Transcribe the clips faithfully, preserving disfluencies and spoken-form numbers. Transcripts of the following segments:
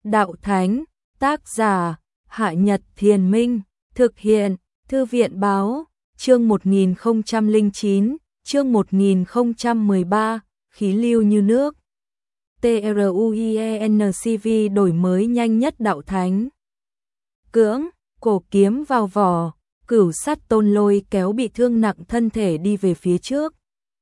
Đạo Thánh, tác giả, Hạ Nhật Thiền Minh, thực hiện, Thư viện Báo, chương một nghìn không trăm lẻ chín, chương một nghìn không trăm mười ba, khí lưu như nước. TRUIENCV đổi mới nhanh nhất Đạo Thánh. Cưỡng, cổ kiếm vào vỏ, Cửu Sát Tôn lôi kéo bị thương nặng thân thể đi về phía trước.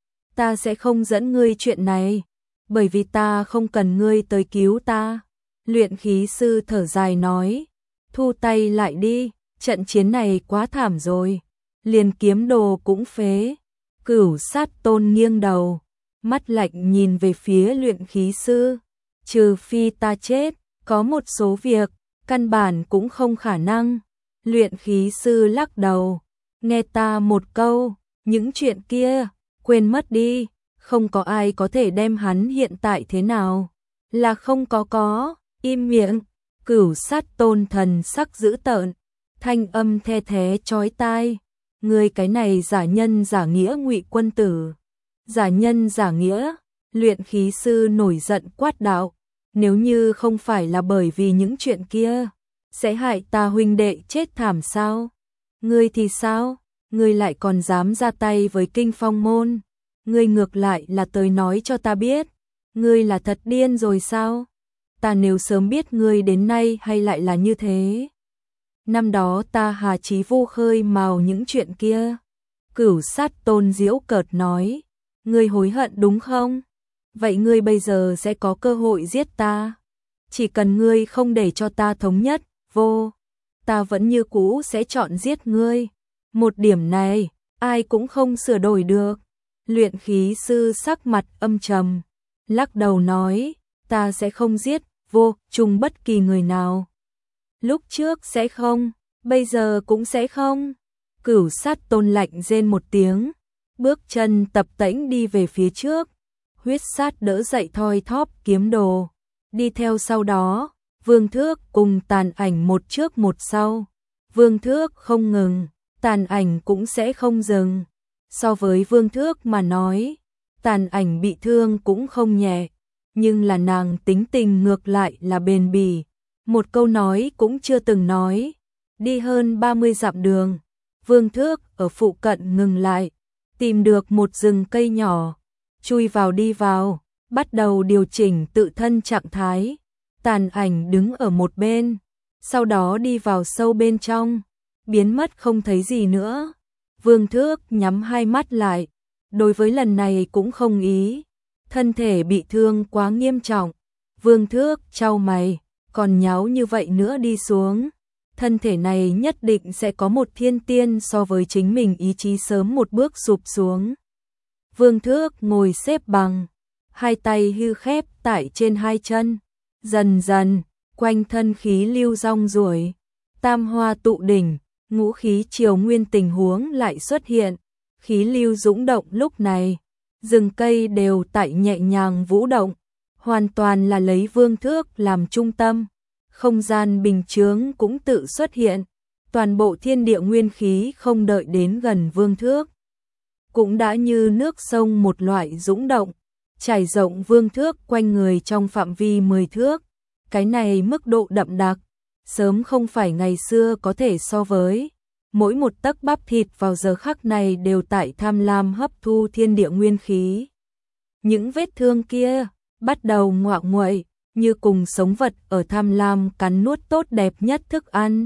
Ta sẽ không dẫn ngươi chuyện này, bởi vì ta không cần ngươi tới cứu ta. Luyện khí sư thở dài nói, thu tay lại đi, trận chiến này quá thảm rồi, liền kiếm đồ cũng phế. Cửu Sát Tôn nghiêng đầu, mắt lạnh nhìn về phía luyện khí sư, trừ phi ta chết, có một số việc, căn bản cũng không khả năng. Luyện khí sư lắc đầu, nghe ta một câu, những chuyện kia, quên mất đi, không có ai có thể đem hắn hiện tại thế nào, là không có có, im miệng. Cửu Sát Tôn thần sắc dữ tợn, thanh âm the thé chói tai, người cái này giả nhân giả nghĩa ngụy quân tử. Giả nhân giả nghĩa, luyện khí sư nổi giận quát đạo, nếu như không phải là bởi vì những chuyện kia, sẽ hại ta huynh đệ chết thảm sao? Ngươi thì sao? Ngươi lại còn dám ra tay với Kinh Phong môn? Ngươi ngược lại là tới nói cho ta biết, ngươi là thật điên rồi sao? Ta nếu sớm biết ngươi đến nay hay lại là như thế. Năm đó ta hà chí vô khơi mào những chuyện kia. Cửu Sát Tôn giễu cợt nói, ngươi hối hận đúng không? Vậy ngươi bây giờ sẽ có cơ hội giết ta. Chỉ cần ngươi không để cho ta thống nhất, vô, ta vẫn như cũ sẽ chọn giết ngươi. Một điểm này, ai cũng không sửa đổi được. Luyện khí sư sắc mặt âm trầm, lắc đầu nói, ta sẽ không giết vô chung bất kỳ người nào. Lúc trước sẽ không, bây giờ cũng sẽ không. Cửu Sát Tôn lạnh rên một tiếng, bước chân tập tễnh đi về phía trước. Huyết Sát đỡ dậy thoi thóp kiếm đồ, đi theo sau đó, Vương Thước cùng Tàn Ảnh một trước một sau. Vương Thước không ngừng, Tàn Ảnh cũng sẽ không dừng. So với Vương Thước mà nói, Tàn Ảnh bị thương cũng không nhẹ, nhưng là nàng tính tình ngược lại là bền bỉ, một câu nói cũng chưa từng nói. Đi hơn ba mươi dặm đường, Vương Thước ở phụ cận ngừng lại, tìm được một rừng cây nhỏ, chui vào đi vào, bắt đầu điều chỉnh tự thân trạng thái. Tàn Ảnh đứng ở một bên, sau đó đi vào sâu bên trong, biến mất không thấy gì nữa. Vương Thước nhắm hai mắt lại, đối với lần này cũng không ý, thân thể bị thương quá nghiêm trọng. Vương Thước chau mày, còn nháo như vậy nữa đi xuống, thân thể này nhất định sẽ có một thiên tiên so với chính mình ý chí sớm một bước sụp xuống. Vương Thước ngồi xếp bằng, hai tay hư khép tại trên hai chân, dần dần, quanh thân khí lưu rong ruổi, tam hoa tụ đỉnh, ngũ khí triều nguyên tình huống lại xuất hiện, khí lưu dũng động lúc này, rừng cây đều tại nhẹ nhàng vũ động, hoàn toàn là lấy Vương Thước làm trung tâm, không gian bình chướng cũng tự xuất hiện, toàn bộ thiên địa nguyên khí không đợi đến gần Vương Thước, cũng đã như nước sông một loại dũng động, trải rộng Vương Thước quanh người trong phạm vi mười thước, cái này mức độ đậm đặc, sớm không phải ngày xưa có thể so với. Mỗi một tấc bắp thịt vào giờ khắc này đều tại tham lam hấp thu thiên địa nguyên khí. Những vết thương kia bắt đầu ngoạ nguậy, như cùng sống vật ở tham lam cắn nuốt tốt đẹp nhất thức ăn.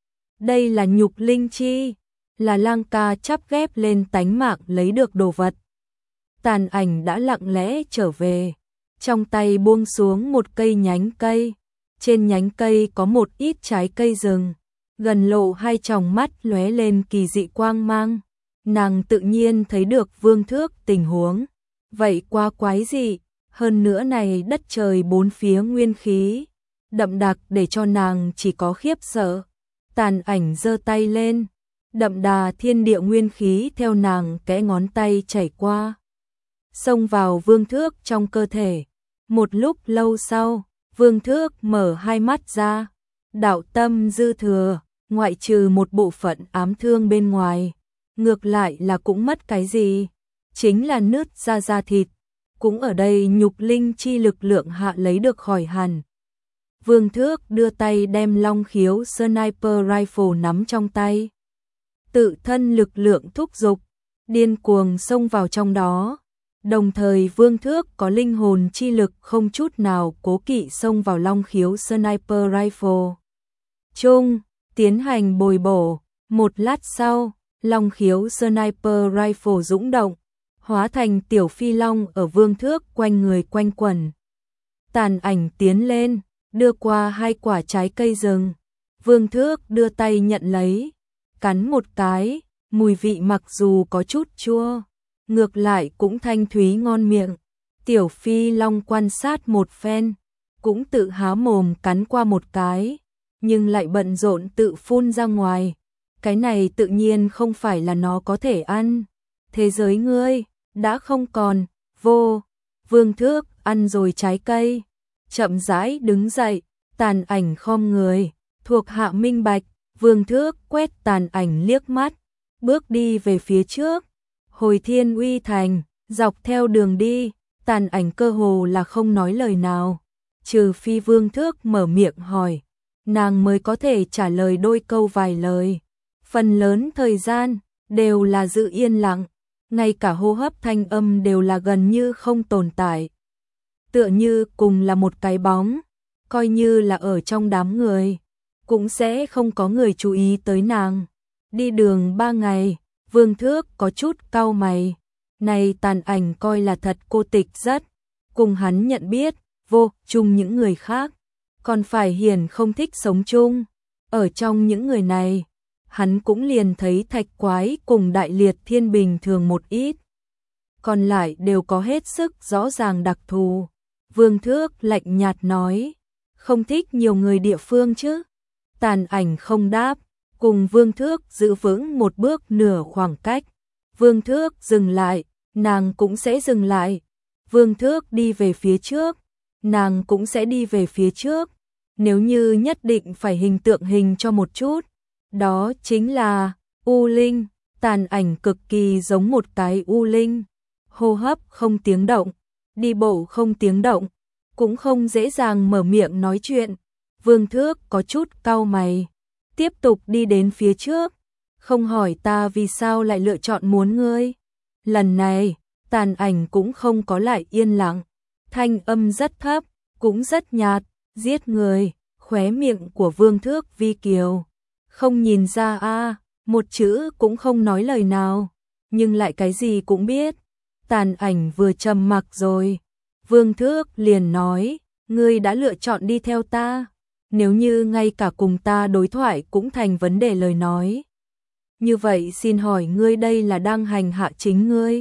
Đây là nhục linh chi, là Lang Ca chắp ghép lên tánh mạng lấy được đồ vật. Tàn Ảnh đã lặng lẽ trở về, trong tay buông xuống một cây nhánh cây, trên nhánh cây có một ít trái cây rừng. Gần lộ hai tròng mắt lóe lên kỳ dị quang mang, nàng tự nhiên thấy được Vương Thước tình huống, vậy quá quái dị, hơn nữa này đất trời bốn phía nguyên khí, đậm đặc để cho nàng chỉ có khiếp sợ. Tàn Ảnh giơ tay lên, đậm đà thiên địa nguyên khí theo nàng kẽ ngón tay chảy qua, xông vào Vương Thước trong cơ thể. Một lúc lâu sau, Vương Thước mở hai mắt ra, đạo tâm dư thừa, ngoại trừ một bộ phận ám thương bên ngoài, ngược lại là cũng mất cái gì, chính là nứt ra da thịt, cũng ở đây nhục linh chi lực lượng hạ lấy được khỏi hẳn. Vương Thước đưa tay đem long khiếu sniper rifle nắm trong tay. Tự thân lực lượng thúc giục, điên cuồng xông vào trong đó. Đồng thời Vương Thước có linh hồn chi lực không chút nào cố kỵ xông vào long khiếu sniper rifle. Chung, tiến hành bồi bổ. Một lát sau, long khiếu sniper rifle dũng động, hóa thành tiểu phi long ở Vương Thước quanh người quanh quẩn. Tàn ảnh tiến lên, đưa qua hai quả trái cây rừng. Vương Thước đưa tay nhận lấy, cắn một cái, mùi vị mặc dù có chút chua, ngược lại cũng thanh thúy ngon miệng. Tiểu phi long quan sát một phen, cũng tự há mồm cắn qua một cái, nhưng lại bận rộn tự phun ra ngoài. Cái này tự nhiên không phải là nó có thể ăn. Thế giới ngươi đã không còn, vô. Vương Thước ăn rồi trái cây, chậm rãi đứng dậy, tàn ảnh khom người, thuộc hạ minh bạch. Vương Thước quét tàn ảnh liếc mắt, bước đi về phía trước. Hồi Thiên Uy Thành, dọc theo đường đi, tàn ảnh cơ hồ là không nói lời nào, trừ phi Vương Thước mở miệng hỏi, nàng mới có thể trả lời đôi câu vài lời. Phần lớn thời gian đều là giữ yên lặng, ngay cả hô hấp thanh âm đều là gần như không tồn tại. Tựa như cùng là một cái bóng, coi như là ở trong đám người, cũng sẽ không có người chú ý tới nàng. Đi đường ba ngày, Vương Thước có chút cau mày. Này tàn ảnh coi là thật cô tịch rất, cùng hắn nhận biết, vô chung những người khác, còn phải hiển không thích sống chung. Ở trong những người này, hắn cũng liền thấy Thạch Quái cùng Đại Liệt Thiên bình thường một ít. Còn lại đều có hết sức rõ ràng đặc thù. Vương Thước lạnh nhạt nói, không thích nhiều người địa phương chứ. Tàn ảnh không đáp, cùng Vương Thước giữ vững một bước nửa khoảng cách. Vương Thước dừng lại, nàng cũng sẽ dừng lại. Vương Thước đi về phía trước, nàng cũng sẽ đi về phía trước. Nếu như nhất định phải hình tượng hình cho một chút, đó chính là U Linh. Tàn ảnh cực kỳ giống một cái U Linh, hô hấp không tiếng động, đi bộ không tiếng động, cũng không dễ dàng mở miệng nói chuyện. Vương Thước có chút cau mày, tiếp tục đi đến phía trước. Không hỏi ta vì sao lại lựa chọn muốn ngươi. Lần này, tàn ảnh cũng không có lại yên lặng, thanh âm rất thấp, cũng rất nhạt, giết người. Khóe miệng của Vương Thước vi kiều, không nhìn ra a, một chữ cũng không nói lời nào, nhưng lại cái gì cũng biết. Tàn ảnh vừa trầm mặc rồi, Vương Thước liền nói, ngươi đã lựa chọn đi theo ta, nếu như ngay cả cùng ta đối thoại cũng thành vấn đề lời nói. Như vậy xin hỏi ngươi đây là đang hành hạ chính ngươi,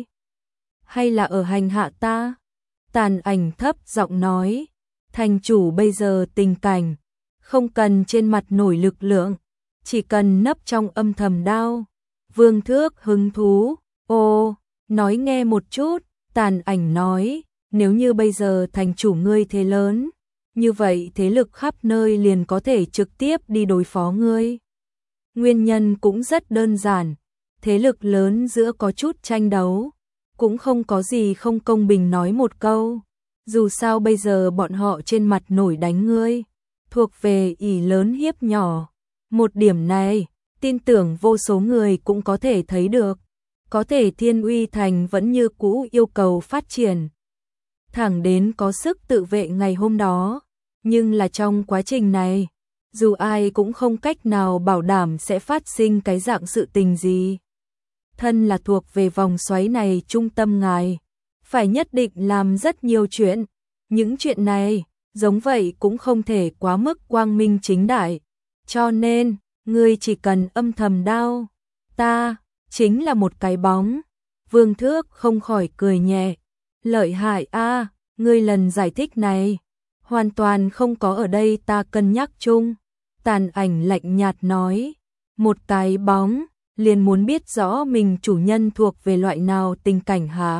hay là ở hành hạ ta? Tàn ảnh thấp giọng nói, thành chủ bây giờ tình cảnh, không cần trên mặt nổi lực lượng, chỉ cần nấp trong âm thầm đao. Vương Thước hứng thú, ô, nói nghe một chút. Tàn ảnh nói, nếu như bây giờ thành chủ ngươi thế lớn, như vậy thế lực khắp nơi liền có thể trực tiếp đi đối phó ngươi. Nguyên nhân cũng rất đơn giản, thế lực lớn giữa có chút tranh đấu, cũng không có gì không công bình nói một câu. Dù sao bây giờ bọn họ trên mặt nổi đánh ngươi, thuộc về ỷ lớn hiếp nhỏ. Một điểm này, tin tưởng vô số người cũng có thể thấy được. Có thể Thiên Uy Thành vẫn như cũ yêu cầu phát triển, thẳng đến có sức tự vệ ngày hôm đó. Nhưng là trong quá trình này, dù ai cũng không cách nào bảo đảm sẽ phát sinh cái dạng sự tình gì. Thân là thuộc về vòng xoáy này trung tâm ngài, phải nhất định làm rất nhiều chuyện. Những chuyện này, giống vậy cũng không thể quá mức quang minh chính đại. Cho nên, ngươi chỉ cần âm thầm đao, ta chính là một cái bóng. Vương Thước không khỏi cười nhẹ, lợi hại a, ngươi lần giải thích này hoàn toàn không có ở đây ta cân nhắc chung. Tàn ảnh lạnh nhạt nói, một cái bóng liền muốn biết rõ mình chủ nhân thuộc về loại nào tình cảnh hả?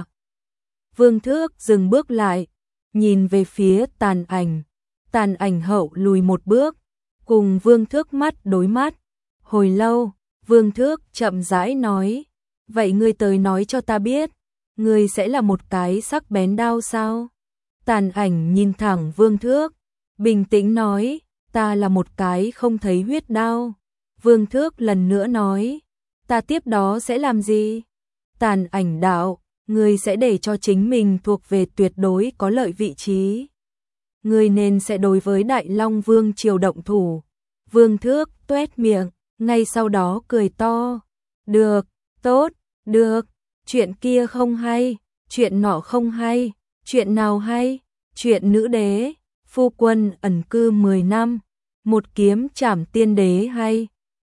Vương Thước dừng bước lại, nhìn về phía tàn ảnh. Tàn ảnh hậu lùi một bước, cùng Vương Thước mắt đối mắt. Hồi lâu, Vương Thước chậm rãi nói, vậy ngươi tới nói cho ta biết, ngươi sẽ là một cái sắc bén đao sao? Tàn ảnh nhìn thẳng Vương Thước, bình tĩnh nói, ta là một cái không thấy huyết đao. Vương Thước lần nữa nói, ta tiếp đó sẽ làm gì? Tàn ảnh đạo, ngươi sẽ để cho chính mình thuộc về tuyệt đối có lợi vị trí. Ngươi nên sẽ đối với Đại Long Vương triều động thủ. Vương Thước tuét miệng, ngay sau đó cười to. Được, tốt, được, chuyện kia không hay, chuyện nọ không hay, chuyện nào hay, chuyện nữ đế, phu quân ẩn cư mười năm, một kiếm trảm tiên đế hay.